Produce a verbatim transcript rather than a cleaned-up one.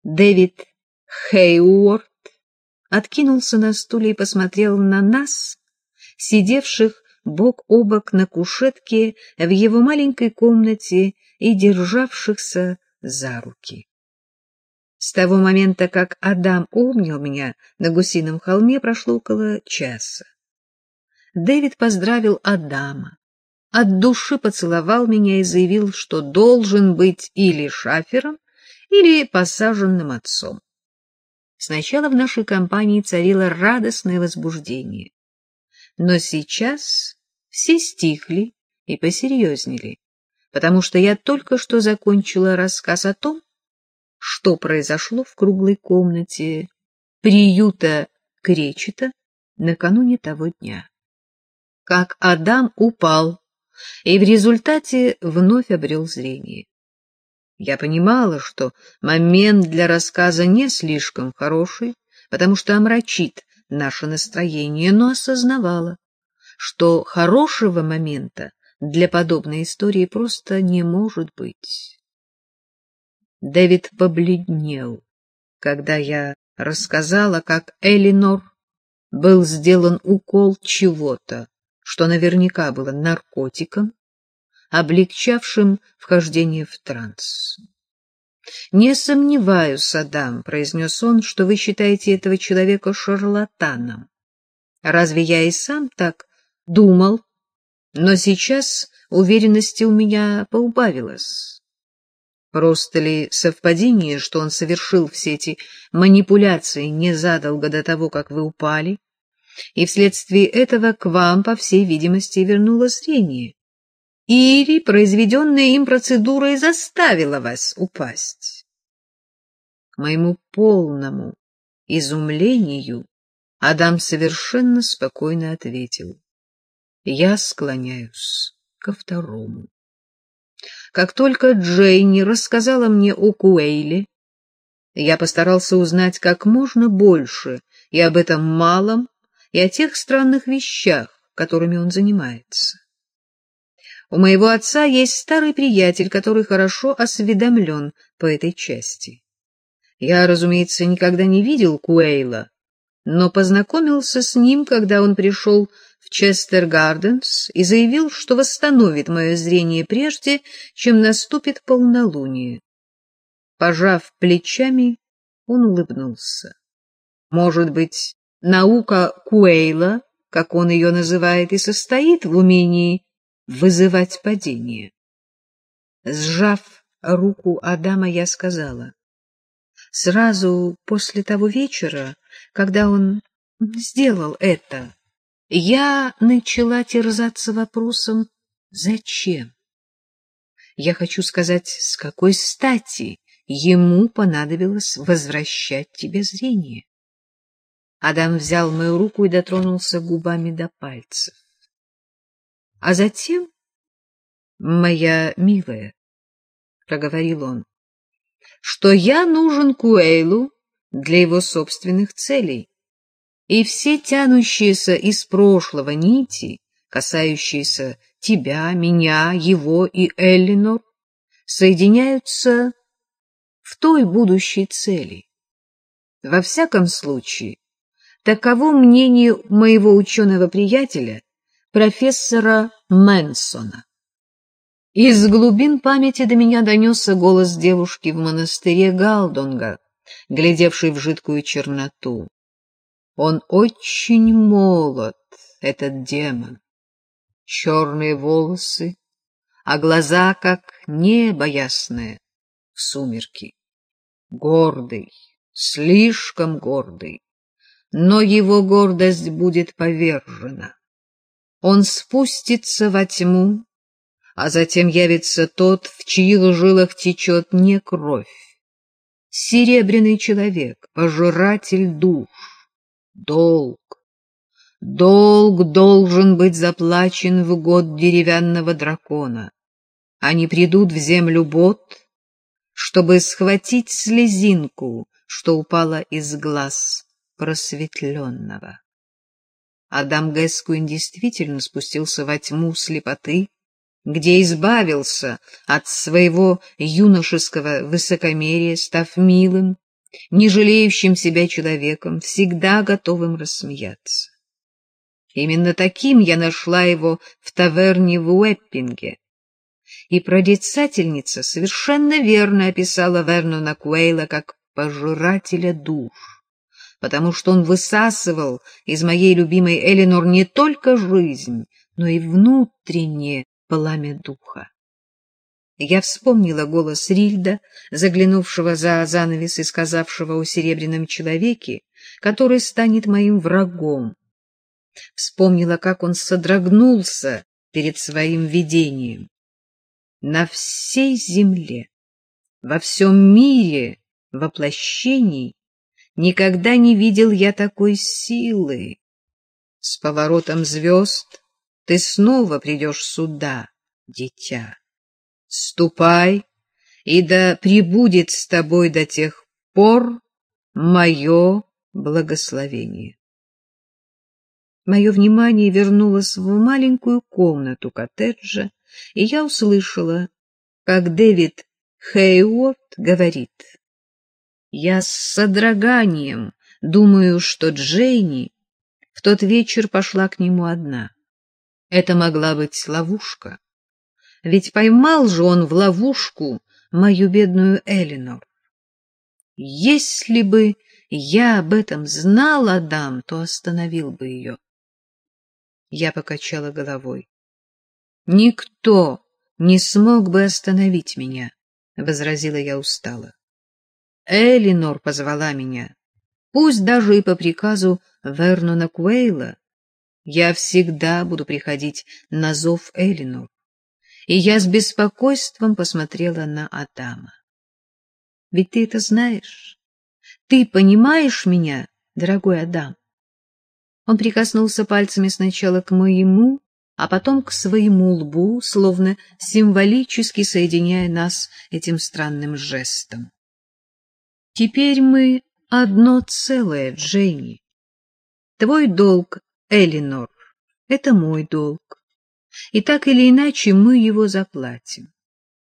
Дэвид Хейуорт откинулся на стуле и посмотрел на нас, сидевших бок о бок на кушетке в его маленькой комнате и державшихся за руки. С того момента, как Адам обнял меня на Гусином холме, прошло около часа. Дэвид поздравил Адама, от души поцеловал меня и заявил, что должен быть или шафером, или посаженным отцом. Сначала в нашей компании царило радостное возбуждение, но сейчас все стихли и посерьезнели, потому что я только что закончила рассказ о том, что произошло в круглой комнате приюта Кречета накануне того дня. Как Адам упал и в результате вновь обрел зрение. Я понимала, что момент для рассказа не слишком хороший, потому что омрачит наше настроение, но осознавала, что хорошего момента для подобной истории просто не может быть. Дэвид побледнел, когда я рассказала, как Элинор был сделан укол чего-то, что наверняка было наркотиком, облегчавшим вхождение в транс. «Не сомневаюсь, Адам», — произнес он, — «что вы считаете этого человека шарлатаном. Разве я и сам так думал, но сейчас уверенности у меня поубавилось. Просто ли совпадение, что он совершил все эти манипуляции незадолго до того, как вы упали, и вследствие этого к вам, по всей видимости, вернулось зрение? Или произведенная им процедура и заставила вас упасть?» К моему полному изумлению Адам совершенно спокойно ответил: «Я склоняюсь ко второму. Как только Джейни рассказала мне о Куэйле, я постарался узнать как можно больше и об этом малом, и о тех странных вещах, которыми он занимается. У моего отца есть старый приятель, который хорошо осведомлен по этой части. Я, разумеется, никогда не видел Куэйла, но познакомился с ним, когда он пришел в Честер-Гарденс и заявил, что восстановит мое зрение прежде, чем наступит полнолуние. Пожав плечами, он улыбнулся. Может быть, наука Куэйла, как он ее называет, и состоит в умении вызывать падение. Сжав руку Адама, я сказала: сразу после того вечера, когда он сделал это, я начала терзаться вопросом «зачем?». Я хочу сказать, с какой стати ему понадобилось возвращать тебе зрение. Адам взял мою руку и дотронулся губами до пальцев. А затем, моя милая, — проговорил он, — что я нужен Куэйлу для его собственных целей, и все тянущиеся из прошлого нити, касающиеся тебя, меня, его и Эллинор, соединяются в той будущей цели. Во всяком случае, таково мнение моего ученого-приятеля, профессора Мэнсона. Из глубин памяти до меня донесся голос девушки в монастыре Галдонга, глядевшей в жидкую черноту. Он очень молод, этот демон. Черные волосы, а глаза, как небо ясное в сумерки. Гордый, слишком гордый, но его гордость будет повержена. Он спустится во тьму, а затем явится тот, в чьих жилах течет не кровь. Серебряный человек, пожиратель душ. Долг. Долг должен быть заплачен в год деревянного дракона. Они придут в землю Бот, чтобы схватить слезинку, что упала из глаз просветленного. Адам Гэскуин действительно спустился во тьму слепоты, где избавился от своего юношеского высокомерия, став милым, не жалеющим себя человеком, всегда готовым рассмеяться. Именно таким я нашла его в таверне в Уэппинге. И прорицательница совершенно верно описала Вернона Куэйла как пожирателя душ, потому что он высасывал из моей любимой Элинор не только жизнь, но и внутреннее пламя духа. Я вспомнила голос Рильда, заглянувшего за занавес и сказавшего о серебряном человеке, который станет моим врагом. Вспомнила, как он содрогнулся перед своим видением. На всей земле, во всем мире воплощений никогда не видел я такой силы. С поворотом звезд ты снова придешь сюда, дитя. Ступай, и да пребудет с тобой до тех пор мое благословение. Мое внимание вернулось в маленькую комнату коттеджа, и я услышала, как Дэвид Хейворт говорит: «Я с содроганием думаю, что Джейни в тот вечер пошла к нему одна. Это могла быть ловушка. Ведь поймал же он в ловушку мою бедную Элинор. Если бы я об этом знал, Адам, то остановил бы ее». Я покачала головой. «Никто не смог бы остановить меня», — возразила я устало. «Элинор позвала меня, пусть даже и по приказу Вернона Куэйла. Я всегда буду приходить на зов Элинор». И я с беспокойством посмотрела на Адама. «Ведь ты это знаешь? Ты понимаешь меня, дорогой Адам?» Он прикоснулся пальцами сначала к моему, а потом к своему лбу, словно символически соединяя нас этим странным жестом. «Теперь мы одно целое, Джейни. Твой долг, Элинор, — это мой долг. И так или иначе мы его заплатим.